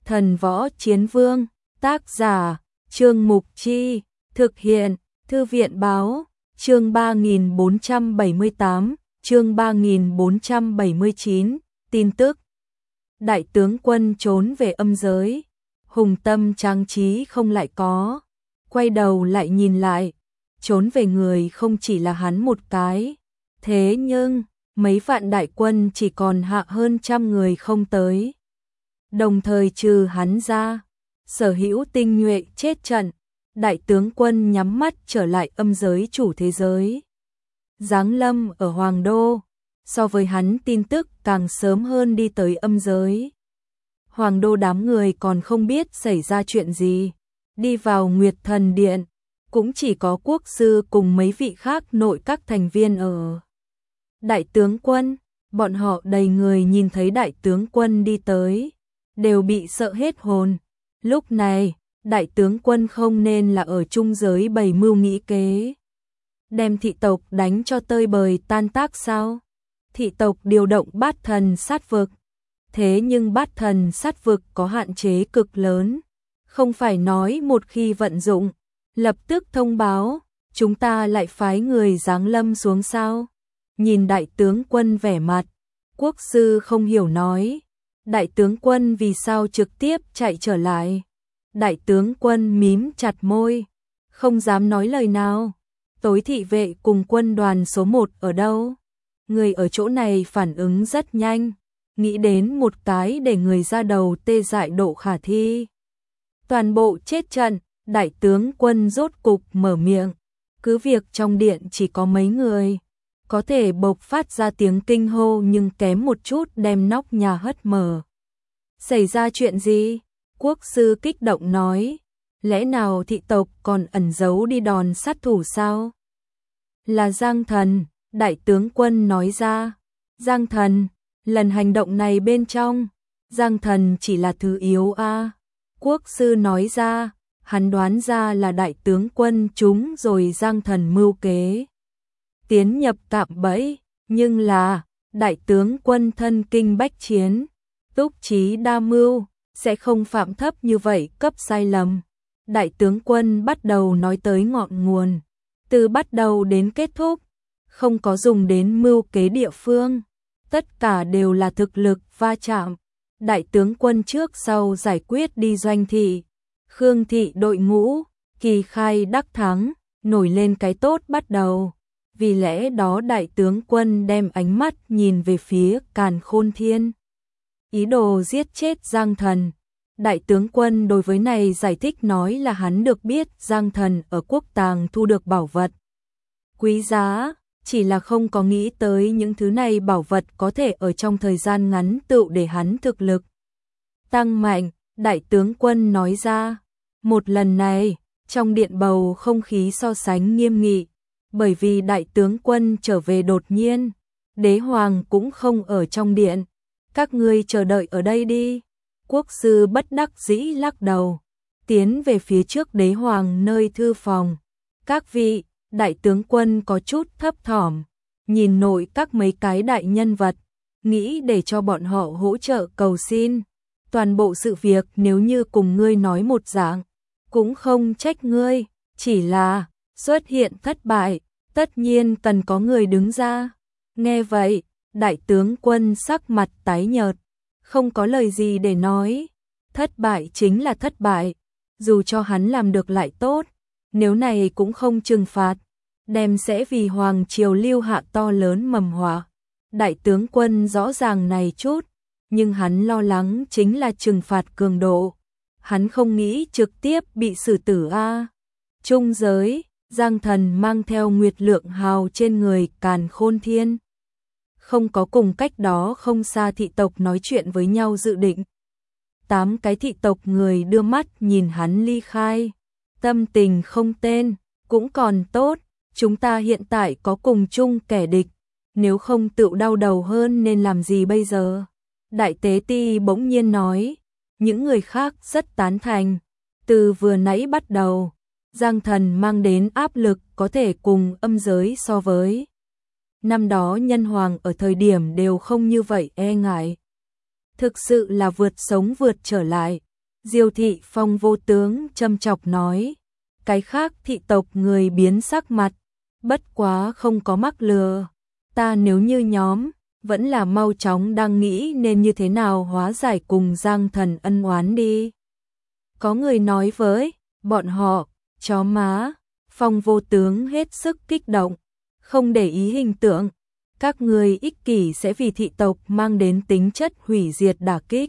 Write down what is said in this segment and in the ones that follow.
Thần Võ Chiến Vương, tác giả, Trương Mục Chi, thực hiện, Thư viện Báo, chương 3478, chương 3479, tin tức. Đại tướng quân trốn về âm giới, hùng tâm trang trí không lại có, quay đầu lại nhìn lại, trốn về người không chỉ là hắn một cái, thế nhưng mấy vạn đại quân chỉ còn hạ hơn 100 người không tới. Đồng thời trừ hắn ra, sở hữu tinh nhuệ chết trận, đại tướng quân nhắm mắt trở lại âm giới chủ thế giới. Giáng lâm ở Hoàng Đô, so với hắn tin tức càng sớm hơn đi tới âm giới. Hoàng Đô đám người còn không biết xảy ra chuyện gì, đi vào Nguyệt Thần Điện, cũng chỉ có quốc sư cùng mấy vị khác nội các thành viên ở. Đại tướng quân, bọn họ đầy người nhìn thấy đại tướng quân đi tới, đều bị sợ hết hồn. Lúc này, đại tướng quân không nên là ở trung giới bày mưu nghĩ kế, đem thị tộc đánh cho tơi bời tan tác sao? Thị tộc điều động bát thần sát vực, thế nhưng bát thần sát vực có hạn chế cực lớn, không phải nói một khi vận dụng, lập tức thông báo, chúng ta lại phái người giáng lâm xuống sao? Nhìn đại tướng quân vẻ mặt, quốc sư không hiểu nói, đại tướng quân vì sao trực tiếp chạy trở lại? Đại tướng quân mím chặt môi, không dám nói lời nào. Tối thị vệ cùng quân đoàn số 1 ở đâu? Người ở chỗ này phản ứng rất nhanh, nghĩ đến một cái để người ra đầu tê dại độ khả thi. Toàn bộ chết trận, đại tướng quân rốt cục mở miệng, cứ việc trong điện chỉ có mấy người, có thể bộc phát ra tiếng kinh hô nhưng kém một chút đem nóc nhà hất mở. Xảy ra chuyện gì? Quốc sư kích động nói, lẽ nào thị tộc còn ẩn giấu đi đòn sát thủ sao? Là Giang Thần, đại tướng quân nói ra. Giang Thần, lần hành động này bên trong, Giang Thần chỉ là thứ yếu a. Quốc sư nói ra, hắn đoán ra là đại tướng quân chúng rồi Giang Thần mưu kế tiến nhập cạm bẫy, nhưng là đại tướng quân thân kinh bách chiến, túc trí đa mưu, sẽ không phạm thấp như vậy cấp sai lầm. Đại tướng quân bắt đầu nói tới ngọn nguồn, từ bắt đầu đến kết thúc, không có dùng đến mưu kế địa phương, tất cả đều là thực lực va chạm. Đại tướng quân trước sau giải quyết đi Doanh thị, Khương thị đội ngũ, kỳ khai đắc thắng, nổi lên cái tốt bắt đầu. Vì lẽ đó đại tướng quân đem ánh mắt nhìn về phía Càn Khôn Thiên, ý đồ giết chết Giang Thần. Đại tướng quân đối với này giải thích nói là hắn được biết Giang Thần ở quốc tàng thu được bảo vật quý giá, chỉ là không có nghĩ tới những thứ này bảo vật có thể ở trong thời gian ngắn tự để hắn thực lực tăng mạnh. Đại tướng quân nói ra, một lần này, trong điện bầu không khí so sánh nghiêm nghị, bởi vì đại tướng quân trở về đột nhiên, đế hoàng cũng không ở trong điện, các ngươi chờ đợi ở đây đi. Quốc sư bất đắc dĩ lắc đầu, tiến về phía trước đế hoàng nơi thư phòng. Các vị, đại tướng quân có chút thấp thỏm, nhìn nội các mấy cái đại nhân vật, nghĩ để cho bọn họ hỗ trợ cầu xin. Toàn bộ sự việc nếu như cùng ngươi nói một dạng, cũng không trách ngươi, chỉ là xuất hiện thất bại, tất nhiên cần có người đứng ra. Nghe vậy, đại tướng quân sắc mặt tái nhợt, không có lời gì để nói. Thất bại chính là thất bại, dù cho hắn làm được lại tốt, nếu này cũng không trừng phạt, đem sẽ vì hoàng triều lưu hạ to lớn mầm họa. Đại tướng quân rõ ràng này chút, nhưng hắn lo lắng chính là trừng phạt cường độ. Hắn không nghĩ trực tiếp bị xử tử a. Trung giới, Giang Thần mang theo Nguyệt Lượng Hào trên người Càn Khôn Thiên, không có cùng cách đó không xa thị tộc nói chuyện với nhau dự định. 8 cái thị tộc người đưa mắt nhìn hắn ly khai, tâm tình không tên, cũng còn tốt, chúng ta hiện tại có cùng chung kẻ địch, nếu không tự đau đầu hơn nên làm gì bây giờ? Đại tế ti bỗng nhiên nói, những người khác rất tán thành, từ vừa nãy bắt đầu, Giang Thần mang đến áp lực có thể cùng âm giới so với. Năm đó nhân hoàng ở thời điểm đều không như vậy e ngại. Thực sự là vượt sống vượt trở lại, Diêu thị Phong Vô Tướng châm chọc nói, cái khác thị tộc người biến sắc mặt, bất quá không có mắc lừa, ta nếu như nhóm, vẫn là mau chóng đang nghĩ nên như thế nào hóa giải cùng Giang Thần ân oán đi. Có người nói với bọn họ, chó má, Phong Vô Tướng hết sức kích động, không để ý hình tượng, các người ích kỷ sẽ vì thị tộc mang đến tính chất hủy diệt đả kích.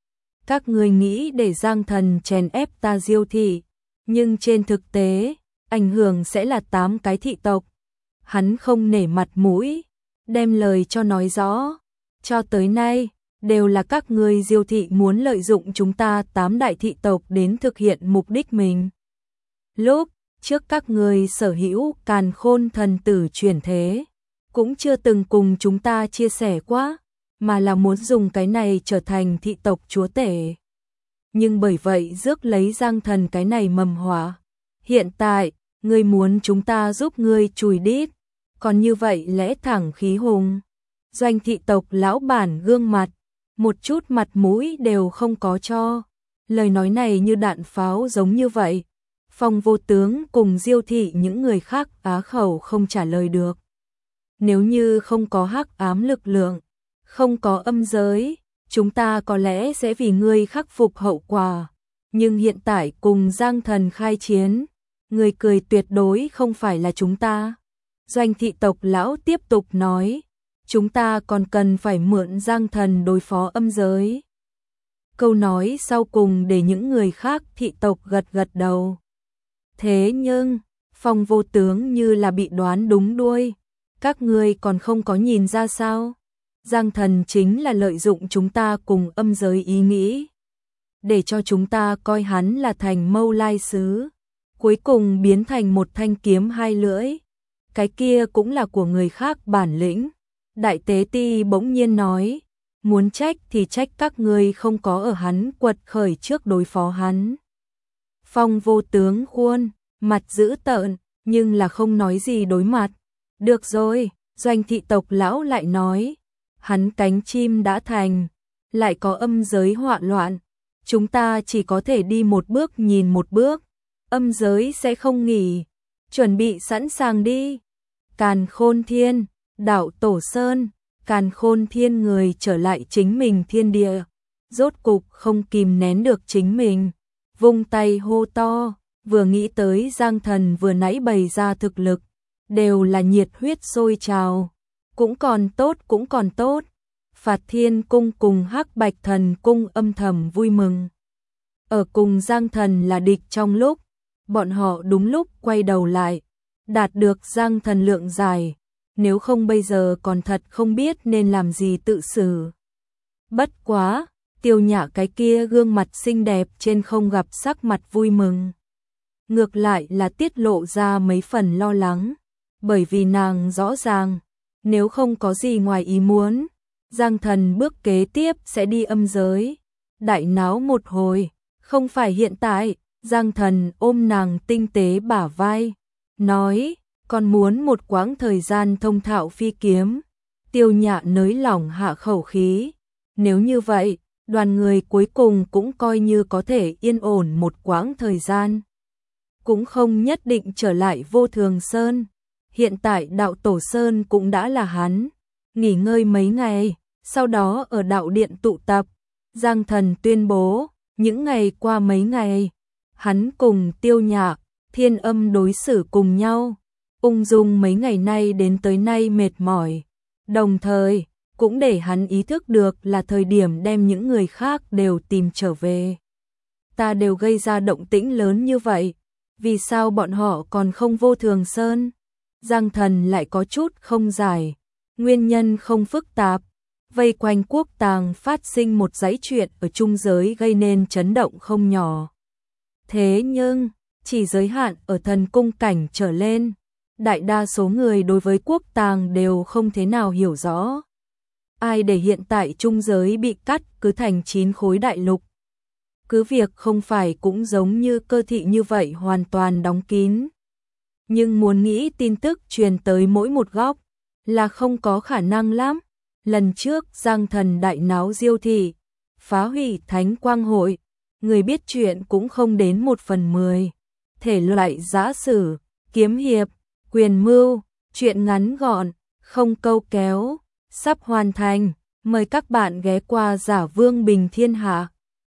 Các người nghĩ để Giang Thần chèn ép ta Diêu thị, nhưng trên thực tế, ảnh hưởng sẽ là 8 cái thị tộc. Hắn không nể mặt mũi, đem lời cho nói rõ, cho tới nay, đều là các người Diêu thị muốn lợi dụng chúng ta 8 đại thị tộc đến thực hiện mục đích mình. Lúc trước các người sở hữu Càn Khôn thần tử chuyển thế, cũng chưa từng cùng chúng ta chia sẻ quá, mà là muốn dùng cái này trở thành thị tộc chúa tể. Nhưng bởi vậy rước lấy Giang Thần cái này mầm họa. Hiện tại, ngươi muốn chúng ta giúp ngươi chùi đít, còn như vậy lẽ thẳng khí hùng. Doanh thị tộc lão bản gương mặt, một chút mặt mũi đều không có cho. Lời nói này như đạn pháo giống như vậy. Phong Vô Tướng cùng Diêu thị những người khác á khẩu không trả lời được. Nếu như không có hắc ám lực lượng, không có âm giới, chúng ta có lẽ sẽ vì ngươi khắc phục hậu quả. Nhưng hiện tại cùng Giang Thần khai chiến, người cười tuyệt đối không phải là chúng ta. Doanh thị tộc lão tiếp tục nói, chúng ta còn cần phải mượn Giang Thần đối phó âm giới. Câu nói sau cùng để những người khác thị tộc gật gật đầu. Thế nhưng, Phong Vô Tướng như là bị đoán đúng đuôi. Các ngươi còn không có nhìn ra sao? Giang Thần chính là lợi dụng chúng ta cùng âm giới ý nghĩ, để cho chúng ta coi hắn là thành Mâu Lai sứ, cuối cùng biến thành một thanh kiếm hai lưỡi. Cái kia cũng là của người khác bản lĩnh. Đại Tế Ti bỗng nhiên nói, muốn trách thì trách các ngươi không có ở hắn quật khởi trước đối phó hắn. Phong Vô Tướng khuôn mặt dữ tợn, nhưng là không nói gì đối mặt. Được rồi, Doanh thị tộc lão lại nói, hắn cánh chim đã thành, lại có âm giới họa loạn, chúng ta chỉ có thể đi một bước nhìn một bước, âm giới sẽ không nghỉ, chuẩn bị sẵn sàng đi. Càn Khôn Thiên, Đạo Tổ Sơn, Càn Khôn Thiên người trở lại chính mình thiên địa, rốt cục không kìm nén được chính mình, vung tay hô to, vừa nghĩ tới Giang Thần vừa nãy bày ra thực lực, đều là nhiệt huyết sôi trào, cũng còn tốt. Phạt Thiên Cung cùng Hắc Bạch Thần Cung âm thầm vui mừng. Ở cùng Giang Thần là địch trong lúc, bọn họ đúng lúc quay đầu lại, đạt được Giang Thần lượng giải, nếu không bây giờ còn thật không biết nên làm gì tự xử. Bất quá, Tiêu Nhã cái kia gương mặt xinh đẹp trên không gặp sắc mặt vui mừng. Ngược lại là tiết lộ ra mấy phần lo lắng, bởi vì nàng rõ ràng, nếu không có gì ngoài ý muốn, Giang Thần bước kế tiếp sẽ đi âm giới, đại náo một hồi, không phải hiện tại. Giang Thần ôm nàng tinh tế bả vai, nói, còn muốn một quãng thời gian thông thạo phi kiếm. Tiêu Nhã nới lỏng hạ khẩu khí, nếu như vậy, đoàn người cuối cùng cũng coi như có thể yên ổn một quãng thời gian. Cũng không nhất định trở lại Vô Thường Sơn, hiện tại Đạo Tổ Sơn cũng đã là hắn, nghỉ ngơi mấy ngày, sau đó ở đạo điện tụ tập. Giang Thần tuyên bố, những ngày qua mấy ngày, hắn cùng Tiêu Nhã, Thiên Âm đối xử cùng nhau, ung dung mấy ngày nay đến tới nay mệt mỏi, đồng thời cũng để hắn ý thức được là thời điểm đem những người khác đều tìm trở về. Ta đều gây ra động tĩnh lớn như vậy, vì sao bọn họ còn không Vô Thường Sơn? Giang Thần lại có chút không giải, nguyên nhân không phức tạp. Vây quanh quốc tàng phát sinh một dãy chuyện ở trung giới gây nên chấn động không nhỏ. Thế nhưng, chỉ giới hạn ở thần cung cảnh trở lên, đại đa số người đối với quốc tàng đều không thế nào hiểu rõ. Ai để hiện tại trung giới bị cắt cứ thành 9 khối đại lục. Cứ việc không phải cũng giống như cơ thị như vậy hoàn toàn đóng kín. Nhưng muốn nghĩ tin tức truyền tới mỗi một góc là không có khả năng lắm. Lần trước Giang Thần đại náo Diêu thị, phá hủy Thánh Quang Hội, người biết chuyện cũng không đến 1/10. Thể loại giã sử, kiếm hiệp, quyền mưu, truyện ngắn gọn, không câu kéo, sắp hoàn thành. Mời các bạn ghé qua Giả Vương Bình Thiên Hạ.